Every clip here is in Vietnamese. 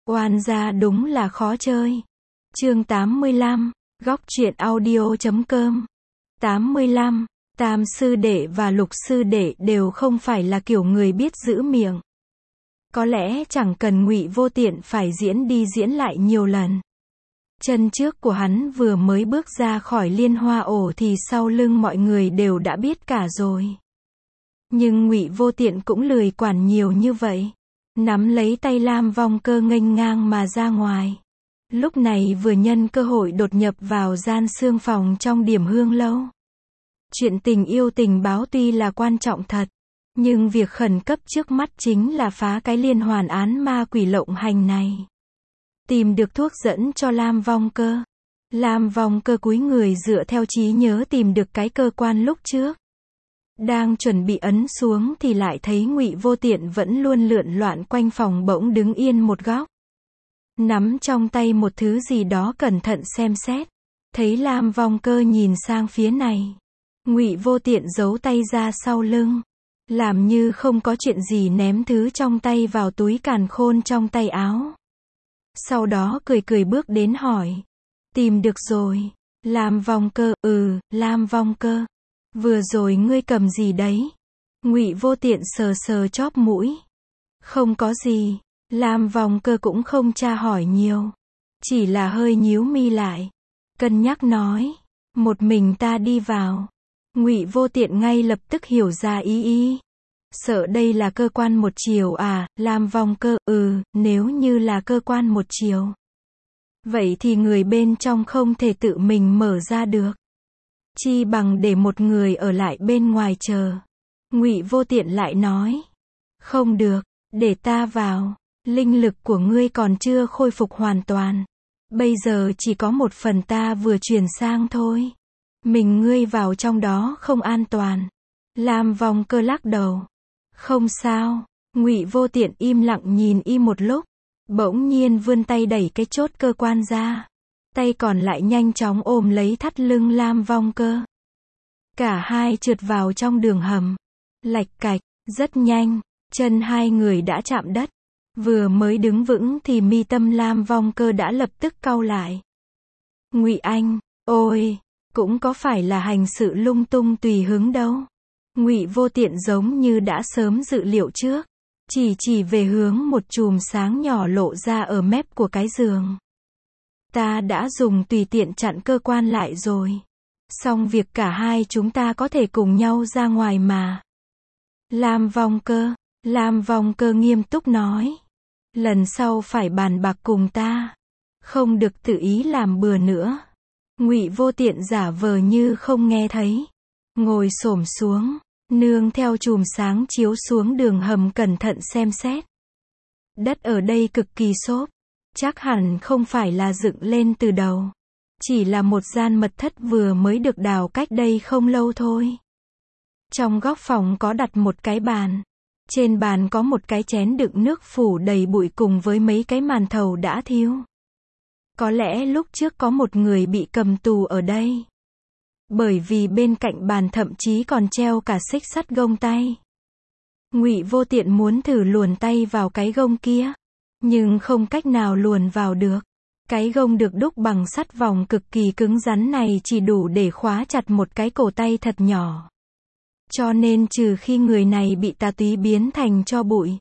Oan gia đúng là khó chơi. Chương 85, góc truyện audio.com. 85, Tam sư đệ và Lục sư đệ đều không phải là kiểu người biết giữ miệng. Có lẽ chẳng cần Ngụy Vô Tiện phải diễn đi diễn lại nhiều lần. Chân trước của hắn vừa mới bước ra khỏi liên hoa ổ thì sau lưng mọi người đều đã biết cả rồi. Nhưng Ngụy Vô Tiện cũng lười quản nhiều như vậy. Nắm lấy tay Lam Vong Cơ nghênh ngang mà ra ngoài. Lúc này vừa nhân cơ hội đột nhập vào gian xương phòng trong Điểm Hương lâu. Chuyện tình yêu tình báo tuy là quan trọng thật, nhưng việc khẩn cấp trước mắt chính là phá cái liên hoàn án ma quỷ lộng hành này. Tìm được thuốc dẫn cho Lam Vong Cơ. Lam Vong Cơ cúi người dựa theo trí nhớ tìm được cái cơ quan lúc trước. Đang chuẩn bị ấn xuống thì lại thấy Ngụy Vô Tiện vẫn luôn lượn loạn quanh phòng, bỗng đứng yên một góc. Nắm trong tay một thứ gì đó cẩn thận xem xét. Thấy Lam Vong Cơ nhìn sang phía này. Ngụy Vô Tiện giấu tay ra sau lưng. Làm như không có chuyện gì ném thứ trong tay vào túi càn khôn trong tay áo. Sau đó cười cười bước đến hỏi. Tìm được rồi. Lam Vong Cơ, Lam Vong Cơ. Vừa rồi ngươi cầm gì đấy? Ngụy Vô Tiện sờ sờ chóp mũi. Không có gì. Lam Vong Cơ cũng không tra hỏi nhiều. Chỉ là hơi nhíu mi lại. Cân nhắc nói. Một mình ta đi vào. Ngụy Vô Tiện ngay lập tức hiểu ra ý. Sợ đây là cơ quan một chiều à? Lam Vong Cơ, nếu như là cơ quan một chiều. Vậy thì người bên trong không thể tự mình mở ra được. Chi bằng để một người ở lại bên ngoài chờ. Ngụy Vô Tiện lại nói. Không được, để ta vào. Linh lực của ngươi còn chưa khôi phục hoàn toàn. Bây giờ chỉ có một phần ta vừa chuyển sang thôi. Mình ngươi vào trong đó không an toàn. Lam Vong Cơ lắc đầu. Không sao. Ngụy Vô Tiện im lặng nhìn một lúc. Bỗng nhiên vươn tay đẩy cái chốt cơ quan ra. Tay còn lại nhanh chóng ôm lấy thắt lưng Lam Vong Cơ. Cả hai trượt vào trong đường hầm. Lạch cạch, rất nhanh, chân hai người đã chạm đất. Vừa mới đứng vững thì mi tâm Lam Vong Cơ đã lập tức cau lại. Ngụy Anh, ôi, cũng có phải là hành sự lung tung tùy hứng đâu. Ngụy Vô Tiện giống như đã sớm dự liệu trước. Chỉ về hướng một chùm sáng nhỏ lộ ra ở mép của cái giường. Ta đã dùng tùy tiện chặn cơ quan lại rồi. Xong việc cả hai chúng ta có thể cùng nhau ra ngoài mà. Lam Vong Cơ nghiêm túc nói. Lần sau phải bàn bạc cùng ta. Không được tự ý làm bừa nữa. Ngụy Vô Tiện giả vờ như không nghe thấy. Ngồi xổm xuống, nương theo chùm sáng chiếu xuống đường hầm cẩn thận xem xét. Đất ở đây cực kỳ xốp. Chắc hẳn không phải là dựng lên từ đầu. Chỉ là một gian mật thất vừa mới được đào cách đây không lâu thôi. Trong góc phòng có đặt một cái bàn. Trên bàn có một cái chén đựng nước phủ đầy bụi cùng với mấy cái màn thầu đã thiêu. Có lẽ lúc trước có một người bị cầm tù ở đây. Bởi vì bên cạnh bàn thậm chí còn treo cả xích sắt gông tay. Ngụy Vô Tiện muốn thử luồn tay vào cái gông kia. Nhưng không cách nào luồn vào được. Cái gông được đúc bằng sắt vòng cực kỳ cứng rắn này chỉ đủ để khóa chặt một cái cổ tay thật nhỏ. Cho nên trừ khi người này bị tà túy biến thành tro bụi.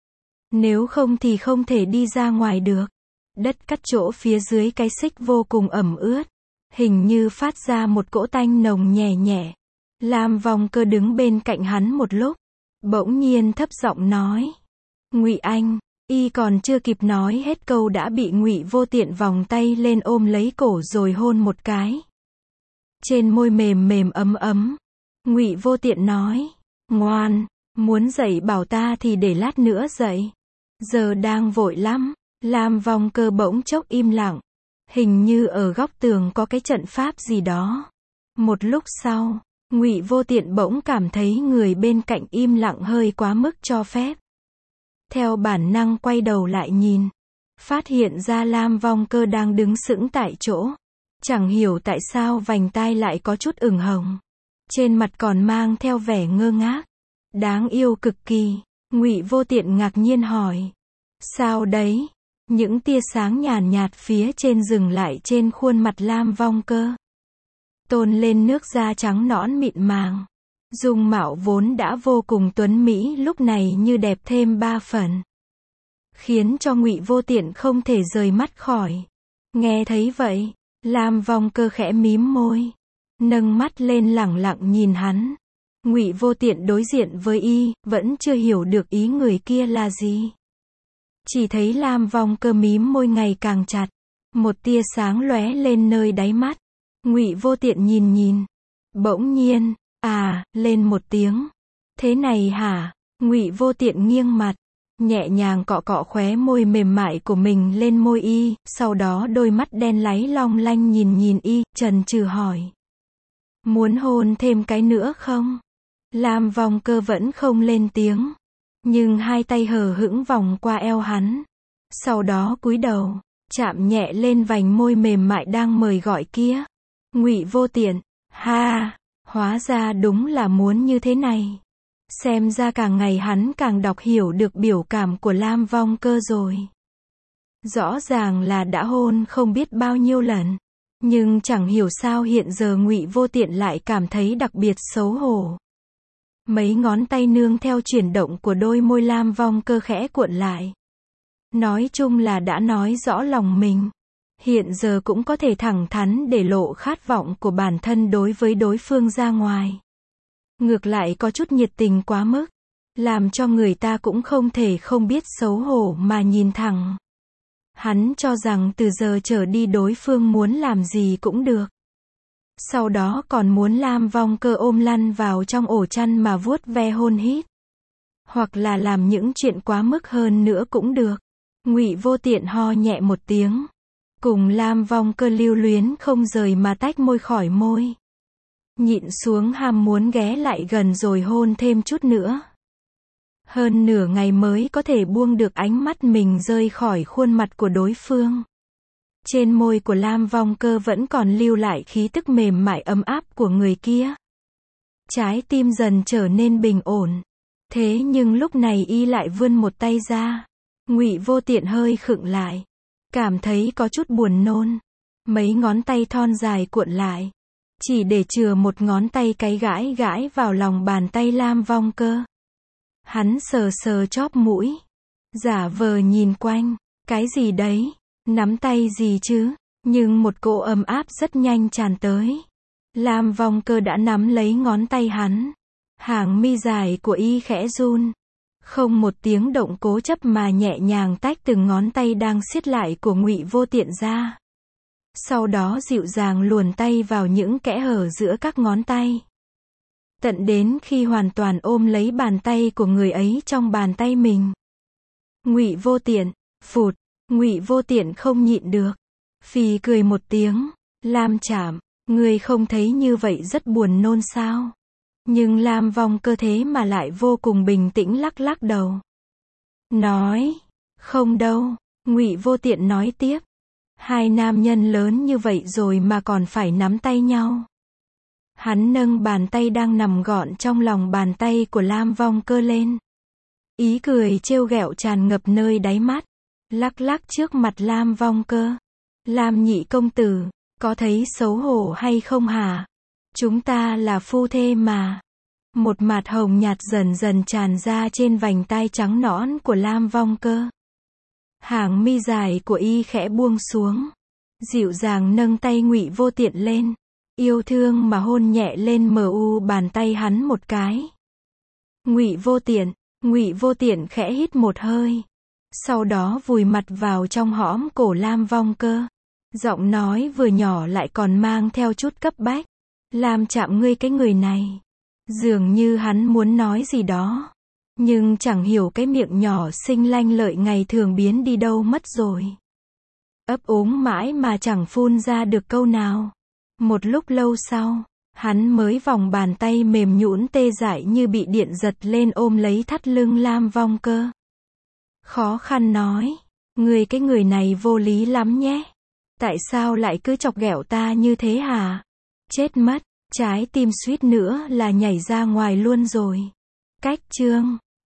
Nếu không thì không thể đi ra ngoài được. Đất cắt chỗ phía dưới cái xích vô cùng ẩm ướt. Hình như phát ra một cỗ tanh nồng nhẹ nhẹ. Lam Vong Cơ đứng bên cạnh hắn một lúc. Bỗng nhiên thấp giọng nói. Ngụy Anh. Y còn chưa kịp nói hết câu đã bị Ngụy Vô Tiện vòng tay lên ôm lấy cổ rồi hôn một cái. Trên môi mềm mềm ấm ấm. Ngụy Vô Tiện nói. Ngoan, muốn dậy bảo ta thì để lát nữa dậy. Giờ đang vội lắm. Lam Vong Cơ bỗng chốc im lặng. Hình như ở góc tường có cái trận pháp gì đó. Một lúc sau, Ngụy Vô Tiện bỗng cảm thấy người bên cạnh im lặng hơi quá mức cho phép. Theo bản năng quay đầu lại nhìn. Phát hiện ra Lam Vong Cơ đang đứng sững tại chỗ. Chẳng hiểu tại sao vành tai lại có chút ửng hồng. Trên mặt còn mang theo vẻ ngơ ngác. Đáng yêu cực kỳ. Ngụy Vô Tiện ngạc nhiên hỏi. Sao đấy? Những tia sáng nhàn nhạt phía trên dừng lại trên khuôn mặt Lam Vong Cơ. Tôn lên nước da trắng nõn mịn màng. Dung mạo vốn đã vô cùng tuấn mỹ lúc này như đẹp thêm 3 phần. Khiến cho Ngụy Vô Tiện không thể rời mắt khỏi. Nghe thấy vậy, Lam Vong Cơ khẽ mím môi. Nâng mắt lên lẳng lặng nhìn hắn. Ngụy Vô Tiện đối diện với y, vẫn chưa hiểu được ý người kia là gì. Chỉ thấy Lam Vong Cơ mím môi ngày càng chặt. Một tia sáng lóe lên nơi đáy mắt. Ngụy Vô Tiện nhìn nhìn. Bỗng nhiên, lên một tiếng. Thế này hả? Ngụy Vô Tiện nghiêng mặt. Nhẹ nhàng cọ cọ khóe môi mềm mại của mình lên môi y. Sau đó đôi mắt đen láy long lanh nhìn nhìn y, chần chừ hỏi. Muốn hôn thêm cái nữa không? Lam Vong Cơ vẫn không lên tiếng. Nhưng hai tay hờ hững vòng qua eo hắn. Sau đó cúi đầu, chạm nhẹ lên vành môi mềm mại đang mời gọi kia. Ngụy Vô Tiện, hóa ra đúng là muốn như thế này. Xem ra càng ngày hắn càng đọc hiểu được biểu cảm của Lam Vong Cơ rồi. Rõ ràng là đã hôn không biết bao nhiêu lần. Nhưng chẳng hiểu sao hiện giờ Ngụy Vô Tiện lại cảm thấy đặc biệt xấu hổ. Mấy ngón tay nương theo chuyển động của đôi môi Lam Vong Cơ khẽ cuộn lại. Nói chung là đã nói rõ lòng mình. Hiện giờ cũng có thể thẳng thắn để lộ khát vọng của bản thân đối với đối phương ra ngoài. Ngược lại có chút nhiệt tình quá mức. Làm cho người ta cũng không thể không biết xấu hổ mà nhìn thẳng. Hắn cho rằng từ giờ trở đi đối phương muốn làm gì cũng được. Sau đó còn muốn Lam Vong Cơ ôm lăn vào trong ổ chăn mà vuốt ve hôn hít. Hoặc là làm những chuyện quá mức hơn nữa cũng được. Ngụy Vô Tiện ho nhẹ một tiếng. Cùng Lam Vong Cơ lưu luyến không rời mà tách môi khỏi môi. Nhịn xuống ham muốn ghé lại gần rồi hôn thêm chút nữa. Hơn nửa ngày mới có thể buông được ánh mắt mình rơi khỏi khuôn mặt của đối phương. Trên môi của Lam Vong Cơ vẫn còn lưu lại khí tức mềm mại ấm áp của người kia. Trái tim dần trở nên bình ổn. Thế nhưng lúc này y lại vươn một tay ra. Ngụy Vô Tiện hơi khựng lại. Cảm thấy có chút buồn nôn. Mấy ngón tay thon dài cuộn lại. Chỉ để chừa một ngón tay cái gãi gãi vào lòng bàn tay Lam Vong Cơ. Hắn sờ sờ chóp mũi. Giả vờ nhìn quanh. Cái gì đấy? Nắm tay gì chứ? Nhưng một cỗ ấm áp rất nhanh tràn tới. Lam Vong Cơ đã nắm lấy ngón tay hắn. Hàng mi dài của y khẽ run. Không một tiếng động cố chấp mà nhẹ nhàng tách từng ngón tay đang siết lại của Ngụy Vô Tiện ra. Sau đó dịu dàng luồn tay vào những kẽ hở giữa các ngón tay. Tận đến khi hoàn toàn ôm lấy bàn tay của người ấy trong bàn tay mình. Ngụy Vô Tiện, phụt, Ngụy Vô Tiện không nhịn được. Phì cười một tiếng, Lam Trảm, ngươi không thấy như vậy rất buồn nôn sao? Nhưng Lam Vong Cơ thế mà lại vô cùng bình tĩnh lắc lắc đầu. Nói, không đâu, Ngụy Vô Tiện nói tiếp. Hai nam nhân lớn như vậy rồi mà còn phải nắm tay nhau. Hắn nâng bàn tay đang nằm gọn trong lòng bàn tay của Lam Vong Cơ lên. Ý cười trêu ghẹo tràn ngập nơi đáy mắt. Lắc lắc trước mặt Lam Vong Cơ. Lam nhị công tử, có thấy xấu hổ hay không hả? Chúng ta là phu thê mà. Một mạt hồng nhạt dần dần tràn ra trên vành tai trắng nõn của Lam Vong Cơ. Hàng mi dài của y khẽ buông xuống. Dịu dàng nâng tay Ngụy Vô Tiện lên. Yêu thương mà hôn nhẹ lên mu bàn tay hắn một cái. Ngụy Vô Tiện khẽ hít một hơi. Sau đó vùi mặt vào trong hõm cổ Lam Vong Cơ. Giọng nói vừa nhỏ lại còn mang theo chút cấp bách. Lam Trạm ngươi cái người này. Dường như hắn muốn nói gì đó. Nhưng chẳng hiểu cái miệng nhỏ xinh lanh lợi ngày thường biến đi đâu mất rồi. Ấp úng mãi mà chẳng phun ra được câu nào. Một lúc lâu sau, hắn mới vòng bàn tay mềm nhũn tê dại như bị điện giật lên ôm lấy thắt lưng Lam Vong Cơ. Khó khăn nói, ngươi cái người này vô lý lắm nhé. Tại sao lại cứ chọc ghẹo ta như thế hả? Chết mất, trái tim suýt nữa là nhảy ra ngoài luôn rồi. Cách chương